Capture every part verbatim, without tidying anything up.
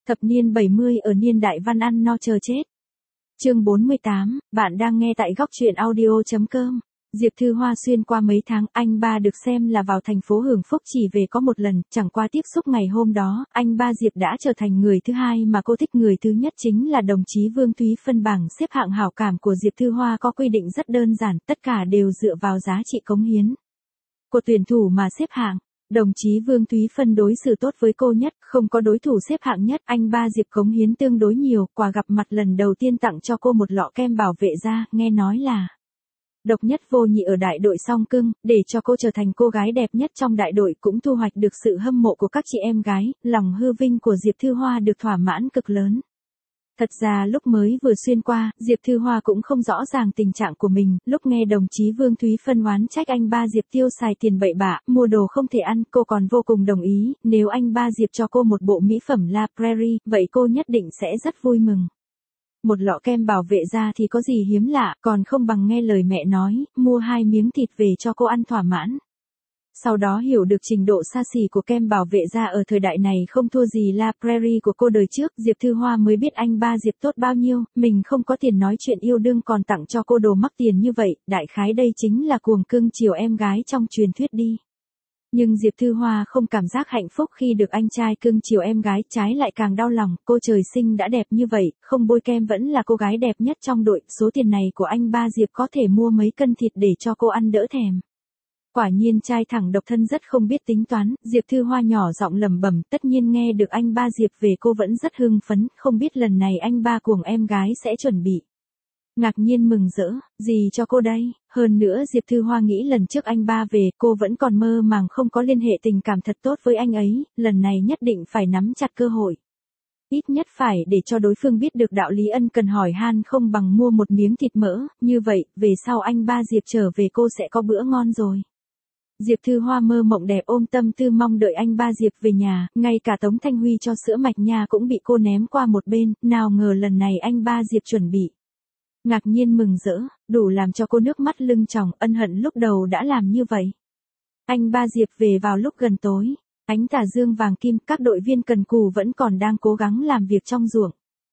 Thập niên bảy mươi ở niên đại văn ăn no chờ chết. Chương bốn mươi tám, bạn đang nghe tại góc truyện audio.com. Diệp Thư Hoa xuyên qua mấy tháng, anh ba được xem là vào thành phố hưởng phúc chỉ về có một lần, chẳng qua tiếp xúc ngày hôm đó, anh ba Diệp đã trở thành người thứ hai mà cô thích. Người thứ nhất chính là đồng chí Vương Thúy Phân. Bảng xếp hạng hảo cảm của Diệp Thư Hoa có quy định rất đơn giản, tất cả đều dựa vào giá trị cống hiến của tuyển thủ mà xếp hạng. Đồng chí Vương Thúy Phân đối xử tốt với cô nhất, không có đối thủ xếp hạng nhất. Anh ba Diệp cống hiến tương đối nhiều, quà gặp mặt lần đầu tiên tặng cho cô một lọ kem bảo vệ da, nghe nói là độc nhất vô nhị ở đại đội Song Cưng, để cho cô trở thành cô gái đẹp nhất trong đại đội, cũng thu hoạch được sự hâm mộ của các chị em gái. Lòng hư vinh của Diệp Thư Hoa được thỏa mãn cực lớn. Thật ra lúc mới vừa xuyên qua, Diệp Thư Hoa cũng không rõ ràng tình trạng của mình. Lúc nghe đồng chí Vương Thúy Phân oán trách anh ba Diệp tiêu xài tiền bậy bạ, mua đồ không thể ăn, cô còn vô cùng đồng ý. Nếu anh ba Diệp cho cô một bộ mỹ phẩm La Prairie, vậy cô nhất định sẽ rất vui mừng. Một lọ kem bảo vệ da thì có gì hiếm lạ, còn không bằng nghe lời mẹ nói, mua hai miếng thịt về cho cô ăn thỏa mãn. Sau đó hiểu được trình độ xa xỉ của kem bảo vệ da ở thời đại này không thua gì La Prairie của cô đời trước, Diệp Thư Hoa mới biết anh ba Diệp tốt bao nhiêu. Mình không có tiền nói chuyện yêu đương còn tặng cho cô đồ mắc tiền như vậy, đại khái đây chính là cuồng cưng chiều em gái trong truyền thuyết đi. Nhưng Diệp Thư Hoa không cảm giác hạnh phúc khi được anh trai cưng chiều em gái, trái lại càng đau lòng. Cô trời sinh đã đẹp như vậy, không bôi kem vẫn là cô gái đẹp nhất trong đội. Số tiền này của anh ba Diệp có thể mua mấy cân thịt để cho cô ăn đỡ thèm. Quả nhiên trai thẳng độc thân rất không biết tính toán. Diệp Thư Hoa nhỏ giọng lẩm bẩm, tất nhiên nghe được anh ba Diệp về cô vẫn rất hưng phấn, không biết lần này anh ba cuồng em gái sẽ chuẩn bị ngạc nhiên mừng rỡ gì cho cô đây. Hơn nữa Diệp Thư Hoa nghĩ lần trước anh ba về, cô vẫn còn mơ màng không có liên hệ tình cảm thật tốt với anh ấy, lần này nhất định phải nắm chặt cơ hội. Ít nhất phải để cho đối phương biết được đạo lý ân cần hỏi han không bằng mua một miếng thịt mỡ, như vậy, về sau anh ba Diệp trở về cô sẽ có bữa ngon rồi. Diệp Thư Hoa mơ mộng đẹp ôm tâm tư mong đợi anh ba Diệp về nhà, ngay cả Tống Thanh Huy cho sữa mạch nha cũng bị cô ném qua một bên, nào ngờ lần này anh ba Diệp chuẩn bị ngạc nhiên mừng rỡ, đủ làm cho cô nước mắt lưng tròng. Ân hận lúc đầu đã làm như vậy. Anh ba Diệp về vào lúc gần tối, ánh tà dương vàng kim, các đội viên cần cù vẫn còn đang cố gắng làm việc trong ruộng.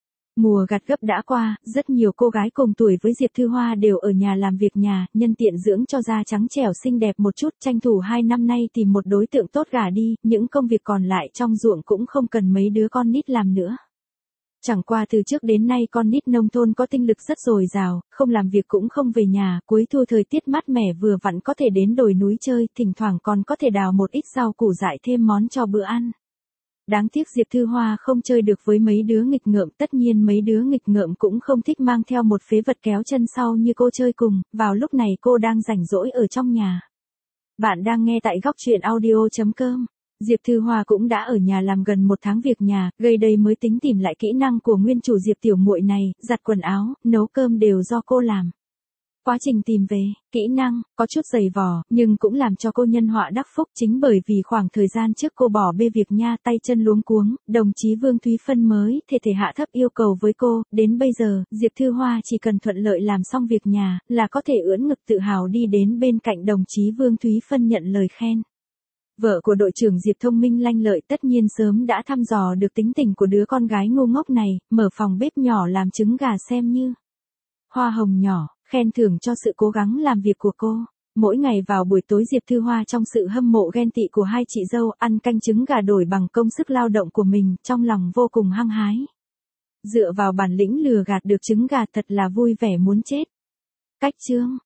Mùa gặt gấp đã qua, rất nhiều cô gái cùng tuổi với Diệp Thư Hoa đều ở nhà làm việc nhà, nhân tiện dưỡng cho da trắng trẻo xinh đẹp một chút, tranh thủ hai năm nay tìm một đối tượng tốt gả đi, những công việc còn lại trong ruộng cũng không cần mấy đứa con nít làm nữa. Chẳng qua từ trước đến nay con nít nông thôn có tinh lực rất dồi dào, không làm việc cũng không về nhà, cuối thu thời tiết mát mẻ vừa vặn có thể đến đồi núi chơi, thỉnh thoảng còn có thể đào một ít rau củ dại thêm món cho bữa ăn. Đáng tiếc Diệp Thư Hoa không chơi được với mấy đứa nghịch ngợm, tất nhiên mấy đứa nghịch ngợm cũng không thích mang theo một phế vật kéo chân sau như cô chơi cùng. Vào lúc này cô đang rảnh rỗi ở trong nhà. Bạn đang nghe tại góc truyện audio.com. Diệp Thư Hoa cũng đã ở nhà làm gần một tháng việc nhà, gây đây mới tính tìm lại kỹ năng của nguyên chủ Diệp tiểu muội này, giặt quần áo, nấu cơm đều do cô làm. Quá trình tìm về, kỹ năng, có chút dày vò, nhưng cũng làm cho cô nhân họa đắc phúc. Chính bởi vì khoảng thời gian trước cô bỏ bê việc nha, tay chân luống cuống, đồng chí Vương Thúy Phân mới thể thể hạ thấp yêu cầu với cô, đến bây giờ, Diệp Thư Hoa chỉ cần thuận lợi làm xong việc nhà, là có thể ưỡn ngực tự hào đi đến bên cạnh đồng chí Vương Thúy Phân nhận lời khen. Vợ của đội trưởng Diệp thông minh lanh lợi, tất nhiên sớm đã thăm dò được tính tình của đứa con gái ngu ngốc này, mở phòng bếp nhỏ làm trứng gà xem như hoa hồng nhỏ, khen thưởng cho sự cố gắng làm việc của cô. Mỗi ngày vào buổi tối Diệp Thư Hoa trong sự hâm mộ ghen tị của hai chị dâu ăn canh trứng gà đổi bằng công sức lao động của mình, trong lòng vô cùng hăng hái. Dựa vào bản lĩnh lừa gạt được trứng gà thật là vui vẻ muốn chết. Cách chương,